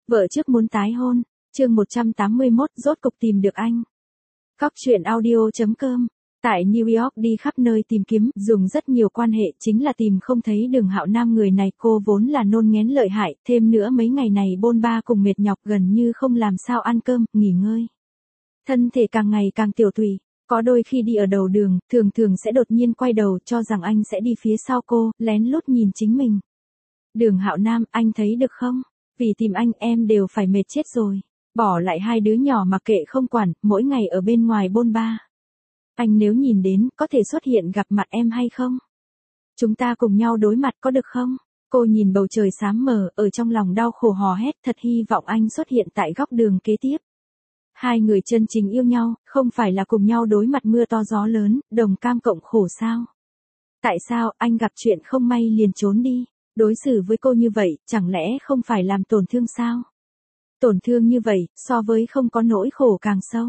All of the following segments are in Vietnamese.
Vợ trước muốn tái hôn, chương 181 rốt cục tìm được anh. Cóc truyện audio.com. Tại New York đi khắp nơi tìm kiếm, dùng rất nhiều quan hệ chính là tìm không thấy Đường Hạo Nam. Người này cô vốn là nôn nghén lợi hại, thêm nữa mấy ngày này bôn ba cùng mệt nhọc gần như không làm sao ăn cơm, nghỉ ngơi. Thân thể càng ngày càng tiểu tụy, có đôi khi đi ở đầu đường, thường thường sẽ đột nhiên quay đầu cho rằng anh sẽ đi phía sau cô, lén lút nhìn chính mình. Đường Hạo Nam, anh thấy được không? Vì tìm anh em đều phải mệt chết rồi. Bỏ lại hai đứa nhỏ mà kệ không quản, mỗi ngày ở bên ngoài bôn ba. Anh nếu nhìn đến, có thể xuất hiện gặp mặt em hay không? Chúng ta cùng nhau đối mặt có được không? Cô nhìn bầu trời xám mờ, ở trong lòng đau khổ hò hét, thật hy vọng anh xuất hiện tại góc đường kế tiếp. Hai người chân chính yêu nhau, không phải là cùng nhau đối mặt mưa to gió lớn, đồng cam cộng khổ sao? Tại sao anh gặp chuyện không may liền trốn đi? Đối xử với cô như vậy, chẳng lẽ không phải làm tổn thương sao? Tổn thương như vậy, so với không có nỗi khổ càng sâu.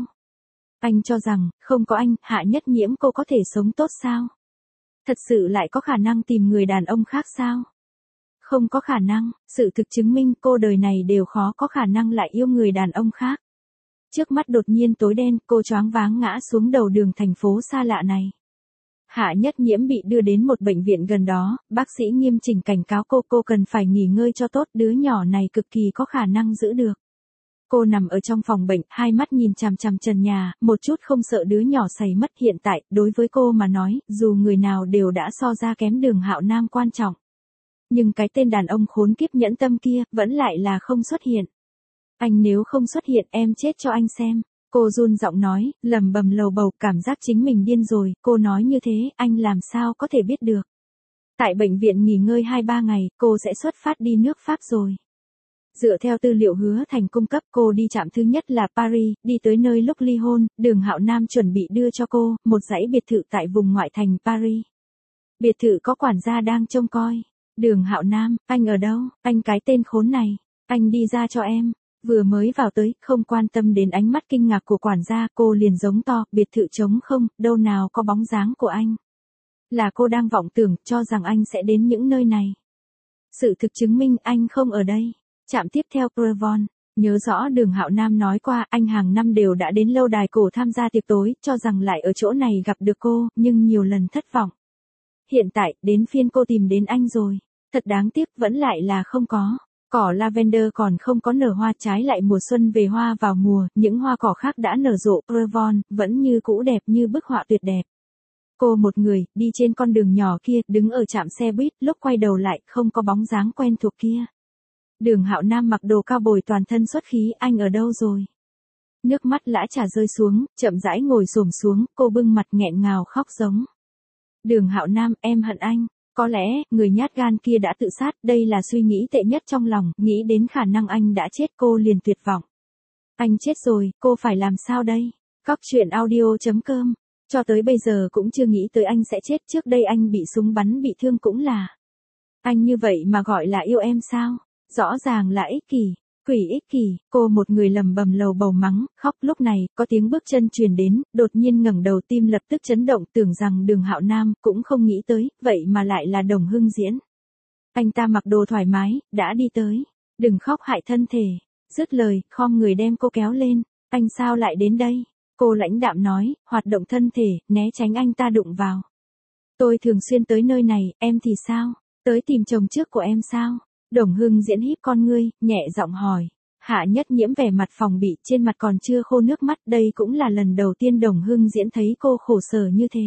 Anh cho rằng, không có anh, Hạ Nhất Nhiễm cô có thể sống tốt sao? Thật sự lại có khả năng tìm người đàn ông khác sao? Không có khả năng, sự thực chứng minh cô đời này đều khó có khả năng lại yêu người đàn ông khác. Trước mắt đột nhiên tối đen, cô choáng váng ngã xuống đầu đường thành phố xa lạ này. Hạ Nhất Nhiễm bị đưa đến một bệnh viện gần đó, bác sĩ nghiêm chỉnh cảnh cáo cô cần phải nghỉ ngơi cho tốt, đứa nhỏ này cực kỳ có khả năng giữ được. Cô nằm ở trong phòng bệnh, hai mắt nhìn chằm chằm trần nhà, một chút không sợ đứa nhỏ sảy mất. Hiện tại, đối với cô mà nói, dù người nào đều đã so ra kém Đường Hạo Nam quan trọng. Nhưng cái tên đàn ông khốn kiếp nhẫn tâm kia, vẫn lại là không xuất hiện. Anh nếu không xuất hiện em chết cho anh xem. Cô run giọng nói, lẩm bẩm lầu bầu, cảm giác chính mình điên rồi. Cô nói như thế, anh làm sao có thể biết được. Tại bệnh viện nghỉ ngơi 2-3 ngày, cô sẽ xuất phát đi nước Pháp rồi. Dựa theo tư liệu Hứa Thành cung cấp, cô đi trạm thứ nhất là Paris, đi tới nơi lúc ly hôn, Đường Hạo Nam chuẩn bị đưa cho cô một dãy biệt thự tại vùng ngoại thành Paris. Biệt thự có quản gia đang trông coi. Đường Hạo Nam, anh ở đâu? Anh cái tên khốn này, anh đi ra cho em. Vừa mới vào tới, không quan tâm đến ánh mắt kinh ngạc của quản gia, cô liền giống to, biệt thự trống không, đâu nào có bóng dáng của anh. Là cô đang vọng tưởng, cho rằng anh sẽ đến những nơi này. Sự thực chứng minh anh không ở đây. Trạm tiếp theo Prevon, nhớ rõ Đường Hạo Nam nói qua, anh hàng năm đều đã đến lâu đài cổ tham gia tiệc tối, cho rằng lại ở chỗ này gặp được cô, nhưng nhiều lần thất vọng. Hiện tại, đến phiên cô tìm đến anh rồi. Thật đáng tiếc, vẫn lại là không có. Cỏ lavender còn không có nở hoa, trái lại mùa xuân về hoa vào mùa, những hoa cỏ khác đã nở rộ. Prevon, vẫn như cũ đẹp như bức họa tuyệt đẹp. Cô một người, đi trên con đường nhỏ kia, đứng ở trạm xe buýt, lúc quay đầu lại, không có bóng dáng quen thuộc kia. Đường Hạo Nam mặc đồ cao bồi toàn thân xuất khí, anh ở đâu rồi? Nước mắt lã chả rơi xuống, chậm rãi ngồi xổm xuống, cô bưng mặt nghẹn ngào khóc giống. Đường Hạo Nam, em hận anh. Có lẽ, người nhát gan kia đã tự sát, đây là suy nghĩ tệ nhất trong lòng, nghĩ đến khả năng anh đã chết cô liền tuyệt vọng. Anh chết rồi, cô phải làm sao đây? Cóc truyện audio.com. Cho tới bây giờ cũng chưa nghĩ tới anh sẽ chết, trước đây anh bị súng bắn bị thương cũng là. Anh như vậy mà gọi là yêu em sao? Rõ ràng là ích kỷ, quỷ ích kỷ. Cô một người lẩm bẩm lầu bầu mắng, khóc. Lúc này, có tiếng bước chân truyền đến, đột nhiên ngẩng đầu, tim lập tức chấn động, tưởng rằng Đường Hạo Nam, cũng không nghĩ tới, vậy mà lại là Đồng Hưng Diễn. Anh ta mặc đồ thoải mái, đã đi tới. Đừng khóc hại thân thể. Dứt lời, khom người đem cô kéo lên. Anh sao lại đến đây? Cô lãnh đạm nói, hoạt động thân thể, né tránh anh ta đụng vào. Tôi thường xuyên tới nơi này, em thì sao? Tới tìm chồng trước của em sao? Đồng Hưng Diễn híp con ngươi, nhẹ giọng hỏi. Hạ Nhất Nhiễm vẻ mặt phòng bị, trên mặt còn chưa khô nước mắt, đây cũng là lần đầu tiên Đồng Hưng Diễn thấy cô khổ sở như thế.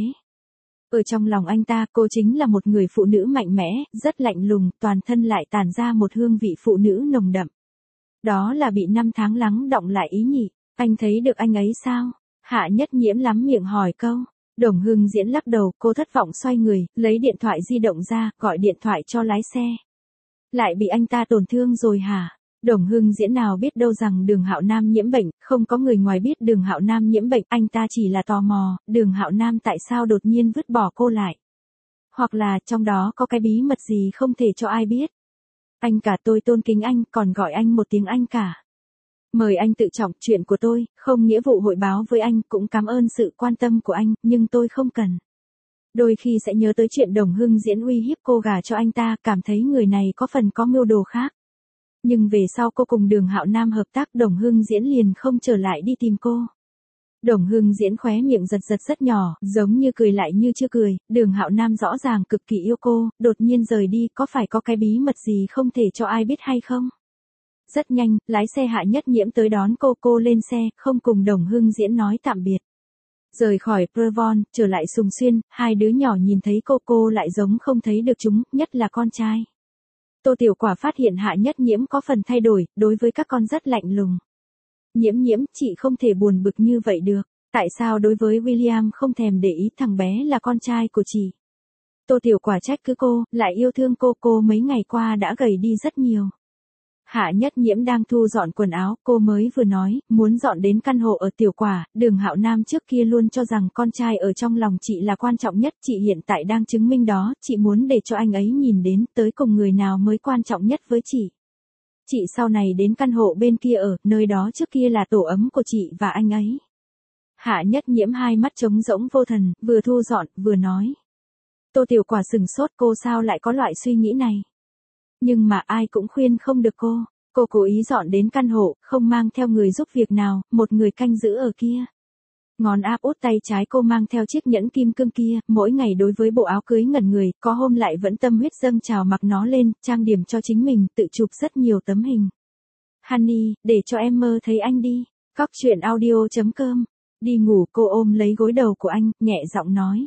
Ở trong lòng anh ta, cô chính là một người phụ nữ mạnh mẽ, rất lạnh lùng, toàn thân lại tản ra một hương vị phụ nữ nồng đậm. Đó là bị 5 tháng lắng đọng lại ý nhỉ, anh thấy được anh ấy sao? Hạ Nhất Nhiễm lắm miệng hỏi câu. Đồng Hưng Diễn lắc đầu, cô thất vọng xoay người, lấy điện thoại di động ra, gọi điện thoại cho lái xe. Lại bị anh ta tổn thương rồi hả? Đồng Hưng Diễn nào biết đâu rằng Đường Hạo Nam nhiễm bệnh, không có người ngoài biết Đường Hạo Nam nhiễm bệnh, anh ta chỉ là tò mò, Đường Hạo Nam tại sao đột nhiên vứt bỏ cô lại? Hoặc là trong đó có cái bí mật gì không thể cho ai biết? Anh cả, tôi tôn kính anh, còn gọi anh một tiếng anh cả. Mời anh tự trọng, chuyện của tôi, không nghĩa vụ hội báo với anh, cũng cảm ơn sự quan tâm của anh, nhưng tôi không cần. Đôi khi sẽ nhớ tới chuyện Đồng Hưng Diễn uy hiếp cô gả cho anh ta, cảm thấy người này có phần có mưu đồ khác. Nhưng về sau cô cùng Đường Hạo Nam hợp tác, Đồng Hưng Diễn liền không trở lại đi tìm cô. Đồng Hưng Diễn khóe miệng giật giật rất nhỏ, giống như cười lại như chưa cười, Đường Hạo Nam rõ ràng cực kỳ yêu cô, đột nhiên rời đi, có phải có cái bí mật gì không thể cho ai biết hay không? Rất nhanh, lái xe Hạ Nhất Nhiễm tới đón cô lên xe, không cùng Đồng Hưng Diễn nói tạm biệt. Rời khỏi Prevon, trở lại Sùng Xuyên, hai đứa nhỏ nhìn thấy cô lại giống không thấy được chúng, nhất là con trai. Tô Tiểu Quả phát hiện Hạ Nhất Nhiễm có phần thay đổi, đối với các con rất lạnh lùng. Nhiễm, chị không thể buồn bực như vậy được, tại sao đối với William không thèm để ý, thằng bé là con trai của chị. Tô Tiểu Quả trách cứ cô, lại yêu thương cô mấy ngày qua đã gầy đi rất nhiều. Hạ Nhất Nhiễm đang thu dọn quần áo, cô mới vừa nói, muốn dọn đến căn hộ ở Tiểu Quả, Đường Hạo Nam trước kia luôn cho rằng con trai ở trong lòng chị là quan trọng nhất, chị hiện tại đang chứng minh đó, chị muốn để cho anh ấy nhìn đến, tới cùng người nào mới quan trọng nhất với chị. Chị sau này đến căn hộ bên kia ở, nơi đó trước kia là tổ ấm của chị và anh ấy. Hạ Nhất Nhiễm hai mắt trống rỗng vô thần, vừa thu dọn, vừa nói. Tô Tiểu Quả sừng sốt, cô sao lại có loại suy nghĩ này? Nhưng mà ai cũng khuyên không được cô. Cô cố ý dọn đến căn hộ, không mang theo người giúp việc nào, một người canh giữ ở kia. Ngón áp út tay trái cô mang theo chiếc nhẫn kim cương kia, mỗi ngày đối với bộ áo cưới ngẩn người, có hôm lại vẫn tâm huyết dâng trào mặc nó lên, trang điểm cho chính mình, tự chụp rất nhiều tấm hình. Honey, để cho em mơ thấy anh đi. Cóc truyện audio.com. Đi ngủ, cô ôm lấy gối đầu của anh, nhẹ giọng nói.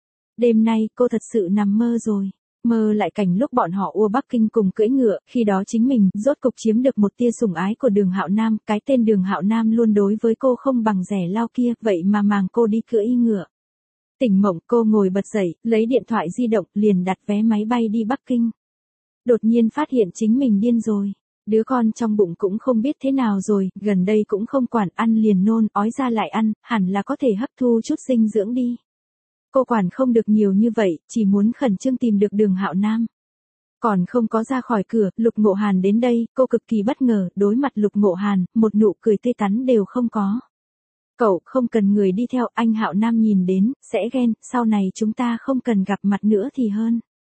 Đêm nay, cô thật sự nằm mơ rồi. Mơ lại cảnh lúc bọn họ ua Bắc Kinh cùng cưỡi ngựa, khi đó chính mình rốt cục chiếm được một tia sủng ái của Đường Hạo Nam, cái tên Đường Hạo Nam luôn đối với cô không bằng rẻ lao kia, vậy mà màng cô đi cưỡi ngựa. Tỉnh mộng, cô ngồi bật dậy, lấy điện thoại di động, liền đặt vé máy bay đi Bắc Kinh. Đột nhiên phát hiện chính mình điên rồi. Đứa con trong bụng cũng không biết thế nào rồi, gần đây cũng không quản, ăn liền nôn, ói ra lại ăn, hẳn là có thể hấp thu chút dinh dưỡng đi. Cô quản không được nhiều như vậy, chỉ muốn khẩn trương tìm được Đường Hạo Nam. Còn không có ra khỏi cửa, Lục Ngộ Hàn đến đây, cô cực kỳ bất ngờ, đối mặt Lục Ngộ Hàn, một nụ cười tươi tắn đều không có. Cậu không cần người đi theo, anh Hạo Nam nhìn đến, sẽ ghen, sau này chúng ta không cần gặp mặt nữa thì hơn.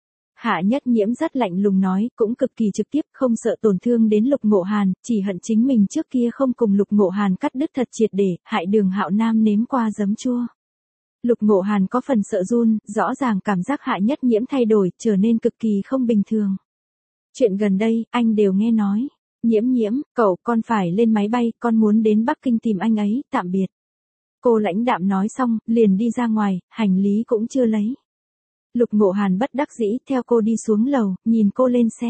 Hạ Nhất Nhiễm rất lạnh lùng nói, cũng cực kỳ trực tiếp, không sợ tổn thương đến Lục Ngộ Hàn, chỉ hận chính mình trước kia không cùng Lục Ngộ Hàn cắt đứt thật triệt để, hại Đường Hạo Nam nếm qua giấm chua. Lục Ngộ Hàn có phần sợ run, rõ ràng cảm giác Hạ Nhất Nhiễm thay đổi, trở nên cực kỳ không bình thường. Chuyện gần đây, anh đều nghe nói. Nhiễm, cậu, con phải lên máy bay, con muốn đến Bắc Kinh tìm anh ấy, tạm biệt. Cô lãnh đạm nói xong, liền đi ra ngoài, hành lý cũng chưa lấy. Lục Ngộ Hàn bất đắc dĩ, theo cô đi xuống lầu, nhìn cô lên xe.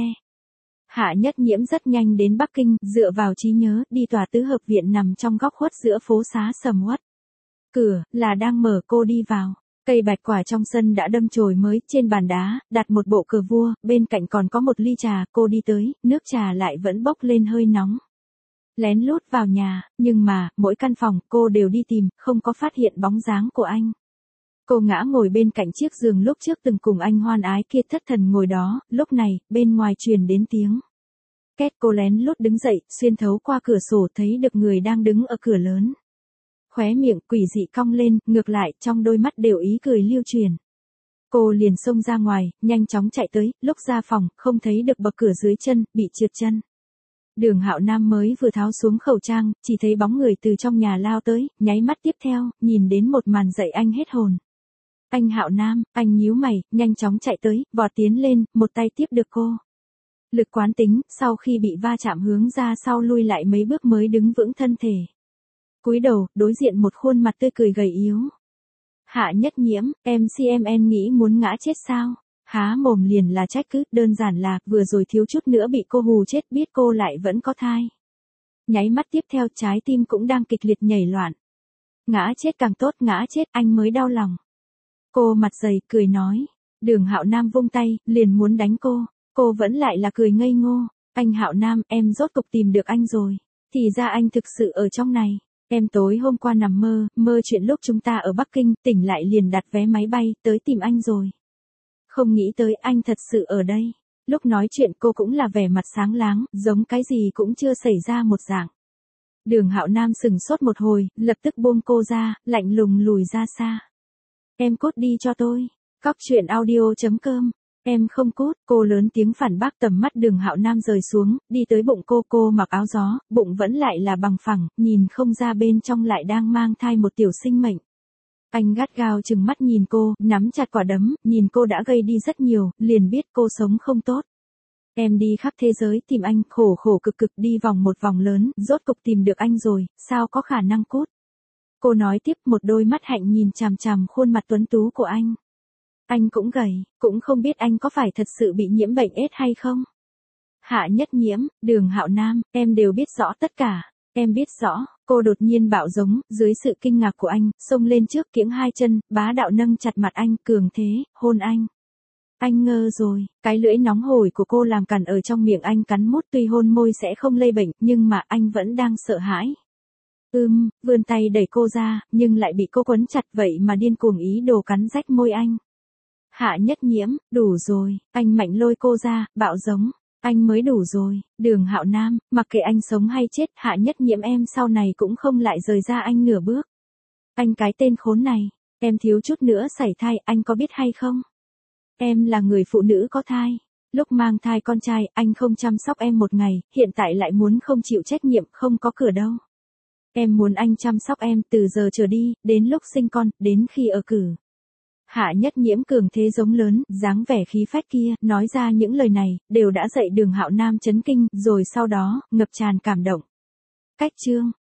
Hạ Nhất Nhiễm rất nhanh đến Bắc Kinh, dựa vào trí nhớ, đi tòa tứ hợp viện nằm trong góc khuất giữa phố xá sầm uất. Cửa, là đang mở, cô đi vào. Cây bạch quả trong sân đã đâm chồi mới, trên bàn đá, đặt một bộ cờ vua, bên cạnh còn có một ly trà, cô đi tới, nước trà lại vẫn bốc lên hơi nóng. Lén lút vào nhà, nhưng mà, mỗi căn phòng, cô đều đi tìm, không có phát hiện bóng dáng của anh. Cô ngã ngồi bên cạnh chiếc giường lúc trước từng cùng anh hoan ái kia, thất thần ngồi đó, lúc này, bên ngoài truyền đến tiếng. Két, cô lén lút đứng dậy, xuyên thấu qua cửa sổ thấy được người đang đứng ở cửa lớn. Khóe miệng quỷ dị cong lên, ngược lại, trong đôi mắt đều ý cười lưu truyền. Cô liền xông ra ngoài, nhanh chóng chạy tới, lúc ra phòng, không thấy được bậc cửa dưới chân, bị trượt chân. Đường Hạo Nam mới vừa tháo xuống khẩu trang, chỉ thấy bóng người từ trong nhà lao tới, nháy mắt tiếp theo, nhìn đến một màn dậy anh hết hồn. Anh Hạo Nam, anh nhíu mày, nhanh chóng chạy tới, vọt tiến lên, một tay tiếp được cô. Lực quán tính, sau khi bị va chạm hướng ra sau lui lại mấy bước mới đứng vững thân thể. Cúi đầu, đối diện một khuôn mặt tươi cười gầy yếu. Hạ Nhất Nhiễm, MCMN nghĩ muốn ngã chết sao? Há mồm liền là trách cứ, đơn giản là, vừa rồi thiếu chút nữa bị cô hù chết, biết cô lại vẫn có thai. Nháy mắt tiếp theo trái tim cũng đang kịch liệt nhảy loạn. Ngã chết càng tốt, ngã chết anh mới đau lòng. Cô mặt dày, cười nói. Đường Hạo Nam vung tay, liền muốn đánh cô vẫn lại là cười ngây ngô. Anh Hạo Nam, em rốt cục tìm được anh rồi. Thì ra anh thực sự ở trong này. Em tối hôm qua nằm mơ chuyện lúc chúng ta ở Bắc Kinh, tỉnh lại liền đặt vé máy bay, tới tìm anh rồi. Không nghĩ tới anh thật sự ở đây. Lúc nói chuyện cô cũng là vẻ mặt sáng láng, giống cái gì cũng chưa xảy ra một dạng. Đường Hạo Nam sừng sốt một hồi, lập tức buông cô ra, lạnh lùng lùi ra xa. Em cút đi cho tôi. Cóc truyện audio.com Em không cút, cô lớn tiếng phản bác. Tầm mắt Đường Hạo Nam rời xuống, đi tới bụng cô mặc áo gió, bụng vẫn lại là bằng phẳng, nhìn không ra bên trong lại đang mang thai một tiểu sinh mệnh. Anh gắt gao chừng mắt nhìn cô, nắm chặt quả đấm, nhìn cô đã gầy đi rất nhiều, liền biết cô sống không tốt. Em đi khắp thế giới tìm anh, khổ cực đi vòng một vòng lớn, rốt cục tìm được anh rồi, sao có khả năng cút. Cô nói tiếp, một đôi mắt hạnh nhìn chằm chằm khuôn mặt tuấn tú của anh. Anh cũng gầy, cũng không biết anh có phải thật sự bị nhiễm bệnh AIDS hay không. Hạ Nhất Nhiễm, Đường Hạo Nam, em đều biết rõ tất cả. Em biết rõ, cô đột nhiên bạo giống, dưới sự kinh ngạc của anh, xông lên trước kiễng hai chân, bá đạo nâng chặt mặt anh, cường thế, hôn anh. Anh ngơ rồi, cái lưỡi nóng hổi của cô làm cằn ở trong miệng anh cắn mút, tuy hôn môi sẽ không lây bệnh, nhưng mà anh vẫn đang sợ hãi. Vươn tay đẩy cô ra, nhưng lại bị cô quấn chặt, vậy mà điên cuồng ý đồ cắn rách môi anh. Hạ Nhất Nhiễm, đủ rồi, anh mạnh lôi cô ra, bạo giống. Anh mới đủ rồi, Đường Hạo Nam, mặc kệ anh sống hay chết, Hạ Nhất Nhiễm em sau này cũng không lại rời ra anh nửa bước. Anh cái tên khốn này, em thiếu chút nữa sảy thai, anh có biết hay không? Em là người phụ nữ có thai. Lúc mang thai con trai, anh không chăm sóc em một ngày, hiện tại lại muốn không chịu trách nhiệm, không có cửa đâu. Em muốn anh chăm sóc em từ giờ trở đi, đến lúc sinh con, đến khi ở cử. Hạ Nhất Nhiễm cường thế giống lớn, dáng vẻ khí phách kia, nói ra những lời này, đều đã dạy Đường Hạo Nam chấn kinh, rồi sau đó, ngập tràn cảm động. Cách chương